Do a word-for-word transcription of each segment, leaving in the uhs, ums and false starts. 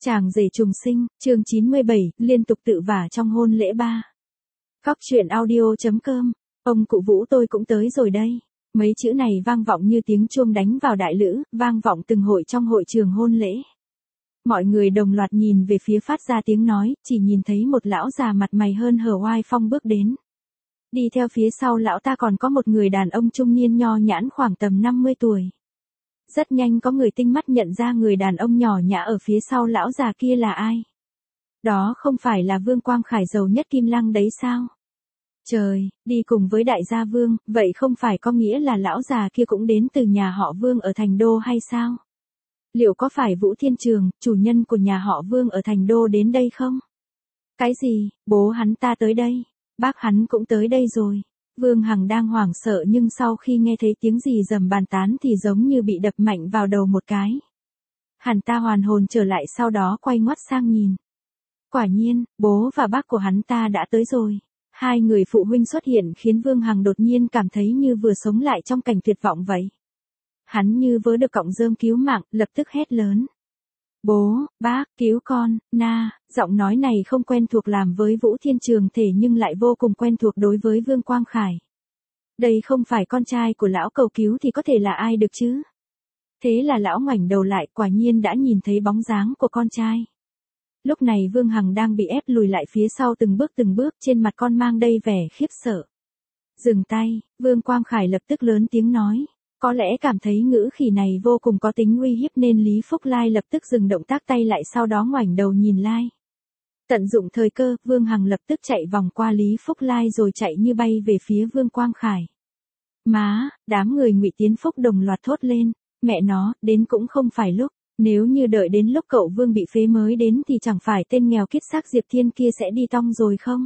Chàng rể trùng sinh, chương chín mươi bảy, liên tục tự vả trong hôn lễ ba. Cóc truyện audio.com, ông cụ Vũ tôi cũng tới rồi đây. Mấy chữ này vang vọng như tiếng chuông đánh vào đại lữ, vang vọng từng hội trong hội trường hôn lễ. Mọi người đồng loạt nhìn về phía phát ra tiếng nói, chỉ nhìn thấy một lão già mặt mày hơn hở oai phong bước đến. Đi theo phía sau lão ta còn có một người đàn ông trung niên nho nhãn khoảng tầm năm mươi tuổi. Rất nhanh có người tinh mắt nhận ra người đàn ông nhỏ nhã ở phía sau lão già kia là ai. Đó không phải là Vương Quang Khải giàu nhất Kim Lăng đấy sao? Trời, đi cùng với đại gia Vương, vậy không phải có nghĩa là lão già kia cũng đến từ nhà họ Vương ở Thành Đô hay sao? Liệu có phải Vũ Thiên Trường, chủ nhân của nhà họ Vương ở Thành Đô đến đây không? Cái gì, bố hắn ta tới đây, bác hắn cũng tới đây rồi. Vương Hằng đang hoảng sợ nhưng sau khi nghe thấy tiếng gì rầm bàn tán thì giống như bị đập mạnh vào đầu một cái. Hắn ta hoàn hồn trở lại sau đó quay ngoắt sang nhìn. Quả nhiên, bố và bác của hắn ta đã tới rồi. Hai người phụ huynh xuất hiện khiến Vương Hằng đột nhiên cảm thấy như vừa sống lại trong cảnh tuyệt vọng vậy. Hắn như vớ được cọng rơm cứu mạng, lập tức hét lớn. Bố, bác, cứu con, na, giọng nói này không quen thuộc làm với Vũ Thiên Trường thể nhưng lại vô cùng quen thuộc đối với Vương Quang Khải. Đây không phải con trai của lão cầu cứu thì có thể là ai được chứ? Thế là lão ngoảnh đầu lại quả nhiên đã nhìn thấy bóng dáng của con trai. Lúc này Vương Hằng đang bị ép lùi lại phía sau từng bước từng bước trên mặt con mang đầy vẻ khiếp sợ. Dừng tay, Vương Quang Khải lập tức lớn tiếng nói. Có lẽ cảm thấy ngữ khí này vô cùng có tính uy hiếp nên Lý Phúc Lai lập tức dừng động tác tay lại sau đó ngoảnh đầu nhìn Lai. Tận dụng thời cơ, Vương Hằng lập tức chạy vòng qua Lý Phúc Lai rồi chạy như bay về phía Vương Quang Khải. Má, đám người Ngụy Tiến Phúc đồng loạt thốt lên, mẹ nó, đến cũng không phải lúc, nếu như đợi đến lúc cậu Vương bị phế mới đến thì chẳng phải tên nghèo kiết xác Diệp Thiên kia sẽ đi tong rồi không?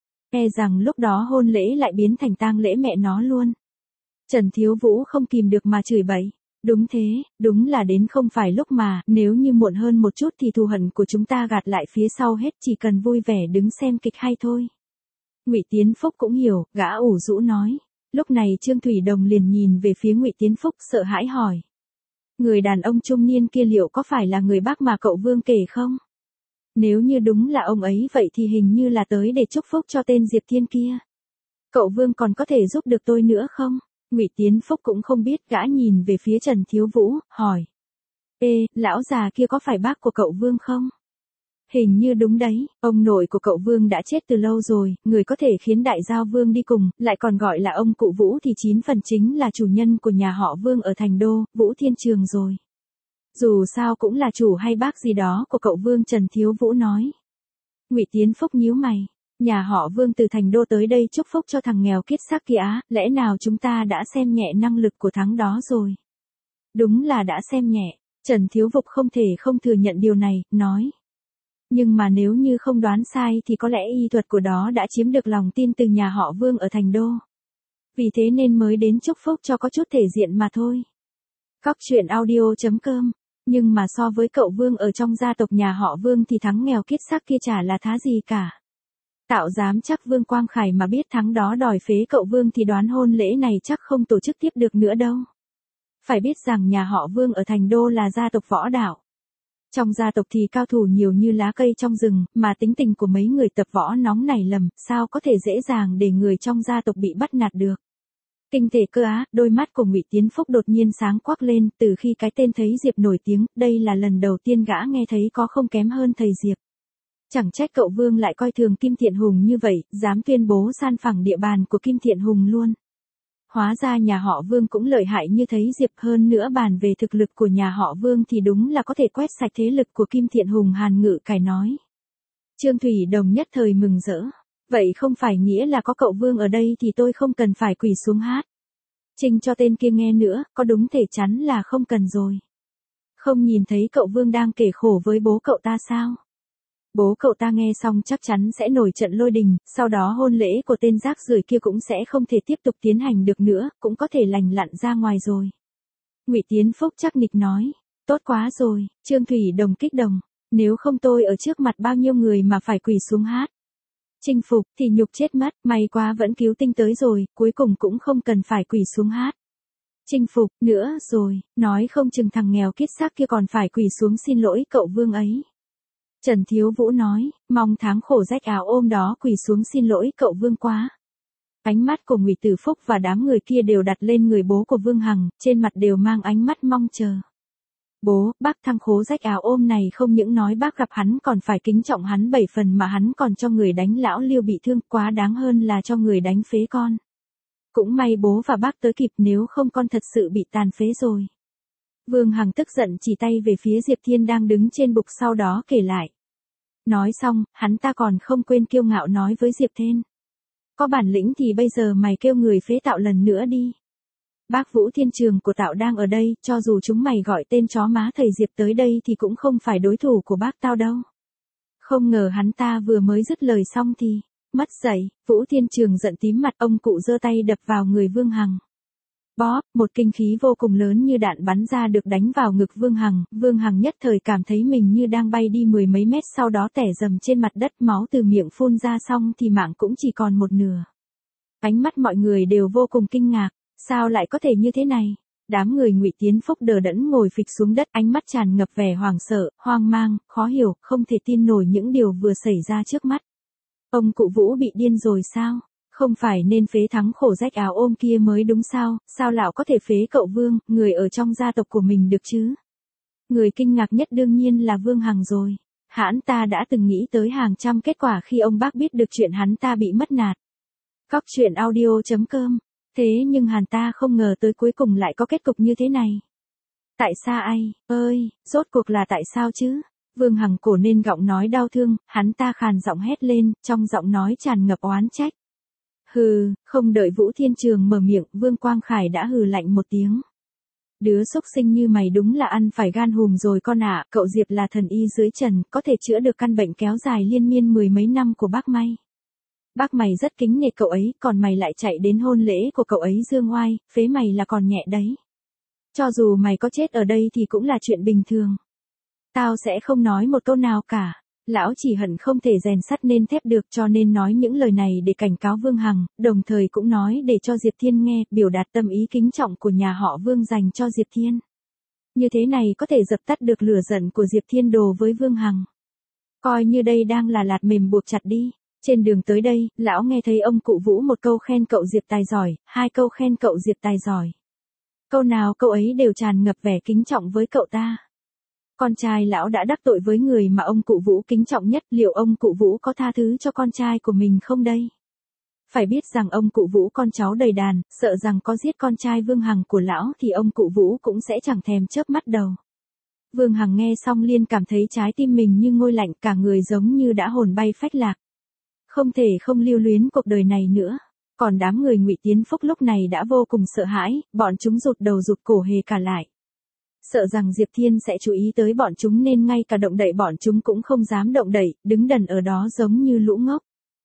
E rằng lúc đó hôn lễ lại biến thành tang lễ mẹ nó luôn. Trần Thiếu Vũ không kìm được mà chửi bậy. Đúng thế, đúng là đến không phải lúc mà, nếu như muộn hơn một chút thì thù hận của chúng ta gạt lại phía sau hết chỉ cần vui vẻ đứng xem kịch hay thôi. Ngụy Tiến Phúc cũng hiểu, gã ủ rũ nói. Lúc này Trương Thủy Đồng liền nhìn về phía Ngụy Tiến Phúc sợ hãi hỏi. Người đàn ông trung niên kia liệu có phải là người bác mà cậu Vương kể không? Nếu như đúng là ông ấy vậy thì hình như là tới để chúc phúc cho tên Diệp Thiên kia. Cậu Vương còn có thể giúp được tôi nữa không? Ngụy Tiến Phúc cũng không biết, gã nhìn về phía Trần Thiếu Vũ, hỏi. Ê, lão già kia có phải bác của cậu Vương không? Hình như đúng đấy, ông nội của cậu Vương đã chết từ lâu rồi, người có thể khiến đại giao Vương đi cùng, lại còn gọi là ông cụ Vũ thì chín phần chính là chủ nhân của nhà họ Vương ở Thành Đô, Vũ Thiên Trường rồi. Dù sao cũng là chủ hay bác gì đó của cậu Vương, Trần Thiếu Vũ nói. Ngụy Tiến Phúc nhíu mày. Nhà họ Vương từ Thành Đô tới đây chúc phúc cho thằng nghèo kiết xác kia á, lẽ nào chúng ta đã xem nhẹ năng lực của thằng đó rồi? Đúng là đã xem nhẹ, Trần Thiếu Vục không thể không thừa nhận điều này, nói. Nhưng mà nếu như không đoán sai thì có lẽ y thuật của đó đã chiếm được lòng tin từ nhà họ Vương ở Thành Đô. Vì thế nên mới đến chúc phúc cho có chút thể diện mà thôi. Cóc truyện audio.com. Nhưng mà so với cậu Vương ở trong gia tộc nhà họ Vương thì thằng nghèo kiết xác kia chả là thá gì cả. Tạo dám chắc Vương Quang Khải mà biết thắng đó đòi phế cậu Vương thì đoán hôn lễ này chắc không tổ chức tiếp được nữa đâu. Phải biết rằng nhà họ Vương ở Thành Đô là gia tộc võ đạo. Trong gia tộc thì cao thủ nhiều như lá cây trong rừng, mà tính tình của mấy người tập võ nóng nảy lầm, sao có thể dễ dàng để người trong gia tộc bị bắt nạt được. Kinh thể cơ á, đôi mắt của Ngụy Tiến Phúc đột nhiên sáng quắc lên, từ khi cái tên thấy Diệp nổi tiếng, đây là lần đầu tiên gã nghe thấy có không kém hơn thầy Diệp. Chẳng trách cậu Vương lại coi thường Kim Thiện Hùng như vậy, dám tuyên bố san phẳng địa bàn của Kim Thiện Hùng luôn. Hóa ra nhà họ Vương cũng lợi hại như thấy Diệp, hơn nữa bàn về thực lực của nhà họ Vương thì đúng là có thể quét sạch thế lực của Kim Thiện Hùng. Hàn Ngự Cải nói. Trương Thủy Đồng nhất thời mừng rỡ. Vậy không phải nghĩa là có cậu Vương ở đây thì tôi không cần phải quỳ xuống hát. Trình cho tên kia nghe nữa, có đúng thể chắn là không cần rồi. Không nhìn thấy cậu Vương đang kể khổ với bố cậu ta sao? Bố cậu ta nghe xong chắc chắn sẽ nổi trận lôi đình, sau đó hôn lễ của tên rác rưởi kia cũng sẽ không thể tiếp tục tiến hành được nữa, cũng có thể lành lặn ra ngoài rồi. Ngụy Tiến Phúc chắc nịch nói, tốt quá rồi, Trương Thủy Đồng kích động, nếu không tôi ở trước mặt bao nhiêu người mà phải quỳ xuống hát. Chinh phục thì nhục chết mất, may quá vẫn cứu tinh tới rồi, cuối cùng cũng không cần phải quỳ xuống hát. Chinh phục nữa rồi, nói không chừng thằng nghèo kiết xác kia còn phải quỳ xuống xin lỗi cậu Vương ấy. Trần Thiếu Vũ nói, mong tháng khổ rách áo ôm đó quỳ xuống xin lỗi cậu Vương quá. Ánh mắt của Ngụy Tử Phúc và đám người kia đều đặt lên người bố của Vương Hằng, trên mặt đều mang ánh mắt mong chờ. Bố, bác thăng khố rách áo ôm này không những nói bác gặp hắn còn phải kính trọng hắn bảy phần mà hắn còn cho người đánh lão Liêu bị thương, quá đáng hơn là cho người đánh phế con. Cũng may bố và bác tới kịp, nếu không con thật sự bị tàn phế rồi. Vương Hằng tức giận chỉ tay về phía Diệp Thiên đang đứng trên bục, sau đó kể lại. Nói xong, hắn ta còn không quên kiêu ngạo nói với Diệp Thiên. Có bản lĩnh thì bây giờ mày kêu người phế Tạo lần nữa đi. Bác Vũ Thiên Trường của Tạo đang ở đây, cho dù chúng mày gọi tên chó má thầy Diệp tới đây thì cũng không phải đối thủ của bác tao đâu. Không ngờ hắn ta vừa mới dứt lời xong thì mất dậy, Vũ Thiên Trường giận tím mặt, ông cụ giơ tay đập vào người Vương Hằng. Bóp, một kinh khí vô cùng lớn như đạn bắn ra được đánh vào ngực Vương Hằng, Vương Hằng nhất thời cảm thấy mình như đang bay đi mười mấy mét, sau đó tẻ dầm trên mặt đất, máu từ miệng phun ra, xong thì mạng cũng chỉ còn một nửa. Ánh mắt mọi người đều vô cùng kinh ngạc, sao lại có thể như thế này? Đám người Ngụy Tiến Phúc đờ đẫn ngồi phịch xuống đất, ánh mắt tràn ngập vẻ hoảng sợ, hoang mang, khó hiểu, không thể tin nổi những điều vừa xảy ra trước mắt. Ông cụ Vũ bị điên rồi sao? Không phải nên phế thắng khổ rách áo ôm kia mới đúng sao, sao lão có thể phế cậu Vương, người ở trong gia tộc của mình được chứ? Người kinh ngạc nhất đương nhiên là Vương Hằng rồi. Hắn ta đã từng nghĩ tới hàng trăm kết quả khi ông bác biết được chuyện hắn ta bị mất nạt. Cóc truyện audio chấm com. Thế nhưng hắn ta không ngờ tới cuối cùng lại có kết cục như thế này. Tại sao ai, ơi, rốt cuộc là tại sao chứ? Vương Hằng cổ nên giọng nói đau thương, hắn ta khàn giọng hét lên, trong giọng nói tràn ngập oán trách. Hừ, không đợi Vũ Thiên Trường mở miệng, Vương Quang Khải đã hừ lạnh một tiếng. Đứa xúc sinh như mày đúng là ăn phải gan hùm rồi con ạ, cậu Diệp là thần y dưới trần, có thể chữa được căn bệnh kéo dài liên miên mười mấy năm của bác May. Bác mày rất kính nể cậu ấy, còn mày lại chạy đến hôn lễ của cậu ấy dương oai, phế mày là còn nhẹ đấy. Cho dù mày có chết ở đây thì cũng là chuyện bình thường. Tao sẽ không nói một câu nào cả. Lão chỉ hận không thể rèn sắt nên thép được, cho nên nói những lời này để cảnh cáo Vương Hằng, đồng thời cũng nói để cho Diệp Thiên nghe, biểu đạt tâm ý kính trọng của nhà họ Vương dành cho Diệp Thiên. Như thế này có thể dập tắt được lửa giận của Diệp Thiên đồ với Vương Hằng. Coi như đây đang là lạt mềm buộc chặt đi. Trên đường tới đây, lão nghe thấy ông cụ Vũ một câu khen cậu Diệp tài giỏi, hai câu khen cậu Diệp tài giỏi. Câu nào câu ấy đều tràn ngập vẻ kính trọng với cậu ta. Con trai lão đã đắc tội với người mà ông cụ Vũ kính trọng nhất, liệu ông cụ Vũ có tha thứ cho con trai của mình không đây? Phải biết rằng ông cụ Vũ con cháu đầy đàn, sợ rằng có giết con trai Vương Hằng của lão thì ông cụ Vũ cũng sẽ chẳng thèm chớp mắt đầu. Vương Hằng nghe xong liền cảm thấy trái tim mình như ngôi lạnh, cả người giống như đã hồn bay phách lạc. Không thể không lưu luyến cuộc đời này nữa. Còn đám người Ngụy Tiến Phúc lúc này đã vô cùng sợ hãi, bọn chúng rụt đầu rụt cổ hề cả lại. Sợ rằng Diệp Thiên sẽ chú ý tới bọn chúng nên ngay cả động đậy bọn chúng cũng không dám động đậy, đứng đần ở đó giống như lũ ngốc.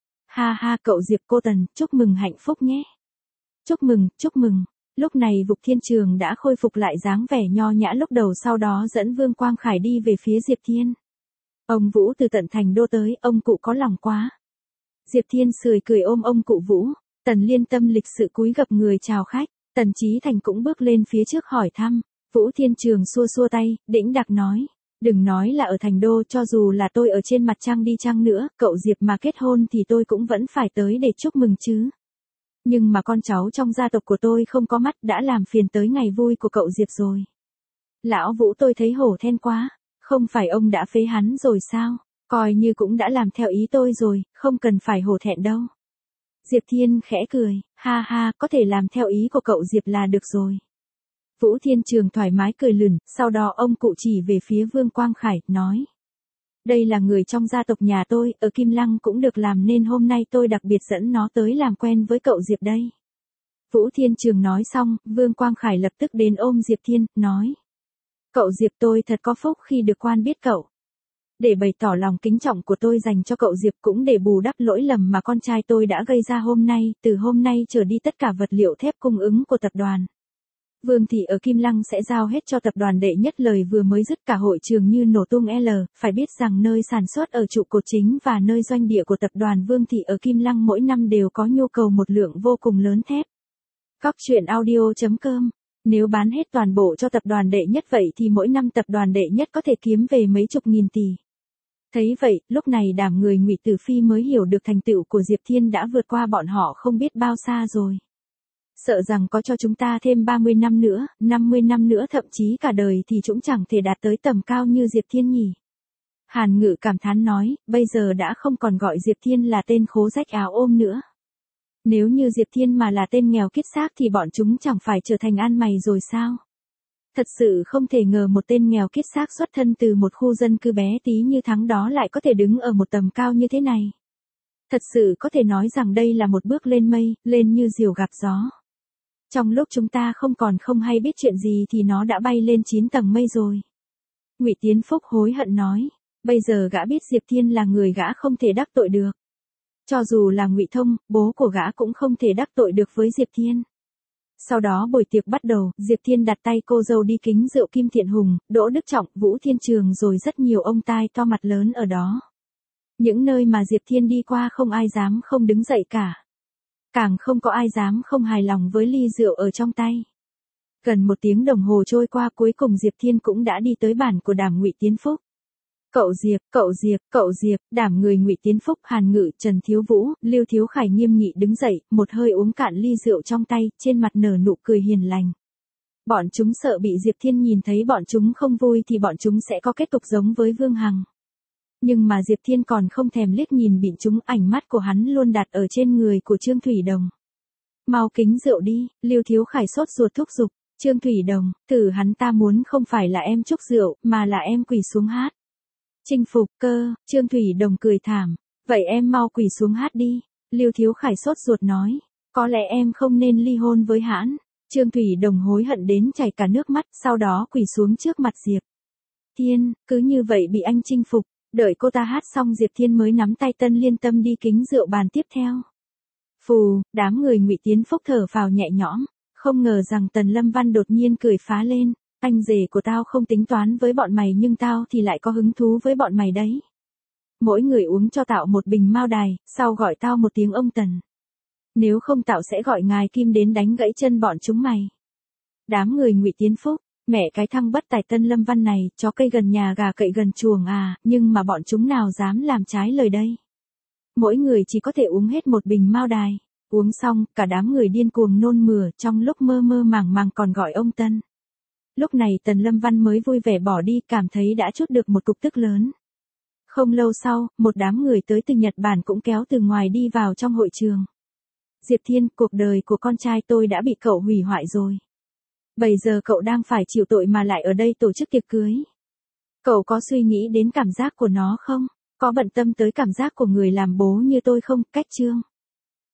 Ha ha cậu Diệp cô Tần, chúc mừng hạnh phúc nhé. Chúc mừng, chúc mừng. Lúc này Vũ Thiên Trường đã khôi phục lại dáng vẻ nho nhã lúc đầu, sau đó dẫn Vương Quang Khải đi về phía Diệp Thiên. Ông Vũ từ tận thành đô tới, ông cụ có lòng quá. Diệp Thiên sưởi cười ôm ông cụ Vũ, Tần Liên tâm lịch sự cúi gập người chào khách, Tần Chí Thành cũng bước lên phía trước hỏi thăm. Vũ Thiên Trường xua xua tay, đĩnh đạc nói, đừng nói là ở thành đô, cho dù là tôi ở trên mặt trăng đi chăng nữa, cậu Diệp mà kết hôn thì tôi cũng vẫn phải tới để chúc mừng chứ. Nhưng mà con cháu trong gia tộc của tôi không có mắt, đã làm phiền tới ngày vui của cậu Diệp rồi. Lão Vũ tôi thấy hổ thẹn quá, không phải ông đã phế hắn rồi sao, coi như cũng đã làm theo ý tôi rồi, không cần phải hổ thẹn đâu. Diệp Thiên khẽ cười, ha ha, có thể làm theo ý của cậu Diệp là được rồi. Vũ Thiên Trường thoải mái cười lửng, sau đó ông cụ chỉ về phía Vương Quang Khải, nói. Đây là người trong gia tộc nhà tôi, ở Kim Lăng cũng được làm nên hôm nay tôi đặc biệt dẫn nó tới làm quen với cậu Diệp đây. Vũ Thiên Trường nói xong, Vương Quang Khải lập tức đến ôm Diệp Thiên, nói. Cậu Diệp tôi thật có phúc khi được quan biết cậu. Để bày tỏ lòng kính trọng của tôi dành cho cậu Diệp cũng để bù đắp lỗi lầm mà con trai tôi đã gây ra hôm nay, từ hôm nay trở đi tất cả vật liệu thép cung ứng của tập đoàn Vương Thị ở Kim Lăng sẽ giao hết cho tập đoàn Đệ Nhất. Lời vừa mới dứt cả hội trường như nổ tung L, phải biết rằng nơi sản xuất ở trụ cột chính và nơi doanh địa của tập đoàn Vương Thị ở Kim Lăng mỗi năm đều có nhu cầu một lượng vô cùng lớn thép. Cóc truyện audio chấm com. Nếu bán hết toàn bộ cho tập đoàn Đệ Nhất vậy thì mỗi năm tập đoàn Đệ Nhất có thể kiếm về mấy chục nghìn tỷ. Thấy vậy, lúc này đám người Ngụy Tử Phi mới hiểu được thành tựu của Diệp Thiên đã vượt qua bọn họ không biết bao xa rồi. Sợ rằng có cho chúng ta thêm ba mươi năm nữa, năm mươi năm nữa thậm chí cả đời thì chúng chẳng thể đạt tới tầm cao như Diệp Thiên nhỉ. Hàn Ngự cảm thán nói, bây giờ đã không còn gọi Diệp Thiên là tên khố rách áo ôm nữa. Nếu như Diệp Thiên mà là tên nghèo kiết xác thì bọn chúng chẳng phải trở thành ăn mày rồi sao? Thật sự không thể ngờ một tên nghèo kiết xác xuất thân từ một khu dân cư bé tí như Thắng đó lại có thể đứng ở một tầm cao như thế này. Thật sự có thể nói rằng đây là một bước lên mây, lên như diều gặp gió. Trong lúc chúng ta không còn không hay biết chuyện gì thì nó đã bay lên chín tầng mây rồi. Ngụy Tiến Phúc hối hận nói, bây giờ gã biết Diệp Thiên là người gã không thể đắc tội được. Cho dù là Ngụy Thông, bố của gã cũng không thể đắc tội được với Diệp Thiên. Sau đó buổi tiệc bắt đầu, Diệp Thiên đặt tay cô dâu đi kính rượu Kim Thiện Hùng, Đỗ Đức Trọng, Vũ Thiên Trường rồi rất nhiều ông tai to mặt lớn ở đó. Những nơi mà Diệp Thiên đi qua không ai dám không đứng dậy cả. Càng không có ai dám không hài lòng với ly rượu ở trong tay. Gần một tiếng đồng hồ trôi qua cuối cùng Diệp Thiên cũng đã đi tới bản của đàm Ngụy Tiến Phúc. Cậu Diệp, cậu Diệp, cậu Diệp, đàm người Ngụy Tiến Phúc, Hàn Ngự, Trần Thiếu Vũ, Lưu Thiếu Khải nghiêm nghị đứng dậy, một hơi uống cạn ly rượu trong tay, trên mặt nở nụ cười hiền lành. Bọn chúng sợ bị Diệp Thiên nhìn thấy bọn chúng không vui thì bọn chúng sẽ có kết cục giống với Vương Hằng. Nhưng mà Diệp Thiên còn không thèm liếc nhìn bọn chúng, ảnh mắt của hắn luôn đặt ở trên người của Trương Thủy Đồng. Mau kính rượu đi, Lưu Thiếu Khải sốt ruột thúc giục, Trương Thủy Đồng, thử hắn ta muốn không phải là em chúc rượu, mà là em quỳ xuống hát. Chinh phục cơ, Trương Thủy Đồng cười thảm, vậy em mau quỳ xuống hát đi, Lưu Thiếu Khải sốt ruột nói, có lẽ em không nên ly hôn với hắn. Trương Thủy Đồng hối hận đến chảy cả nước mắt, sau đó quỳ xuống trước mặt Diệp Thiên, cứ như vậy bị anh chinh phục, đợi cô ta hát xong Diệp Thiên mới nắm tay Tân Liên Tâm đi kính rượu bàn tiếp theo. Phù, đám người Ngụy Tiến Phúc thở phào nhẹ nhõm, không ngờ rằng Tần Lâm Văn đột nhiên cười phá lên, anh rể của tao không tính toán với bọn mày nhưng tao thì lại có hứng thú với bọn mày đấy. Mỗi người uống cho tạo một bình mao đài, sau gọi tao một tiếng ông Tần. Nếu không tao sẽ gọi ngài Kim đến đánh gãy chân bọn chúng mày. Đám người Ngụy Tiến Phúc, mẹ cái thằng bất tài Tân Lâm Văn này, chó cây gần nhà gà cậy gần chuồng à, nhưng mà bọn chúng nào dám làm trái lời đây. Mỗi người chỉ có thể uống hết một bình mao đài. Uống xong, cả đám người điên cuồng nôn mửa, trong lúc mơ mơ màng màng còn gọi ông Tân. Lúc này Tần Lâm Văn mới vui vẻ bỏ đi, cảm thấy đã trút được một cục tức lớn. Không lâu sau, một đám người tới từ Nhật Bản cũng kéo từ ngoài đi vào trong hội trường. Diệp Thiên, cuộc đời của con trai tôi đã bị cậu hủy hoại rồi. Bây giờ cậu đang phải chịu tội mà lại ở đây tổ chức tiệc cưới. Cậu có suy nghĩ đến cảm giác của nó không? Có bận tâm tới cảm giác của người làm bố như tôi không? Cách chương.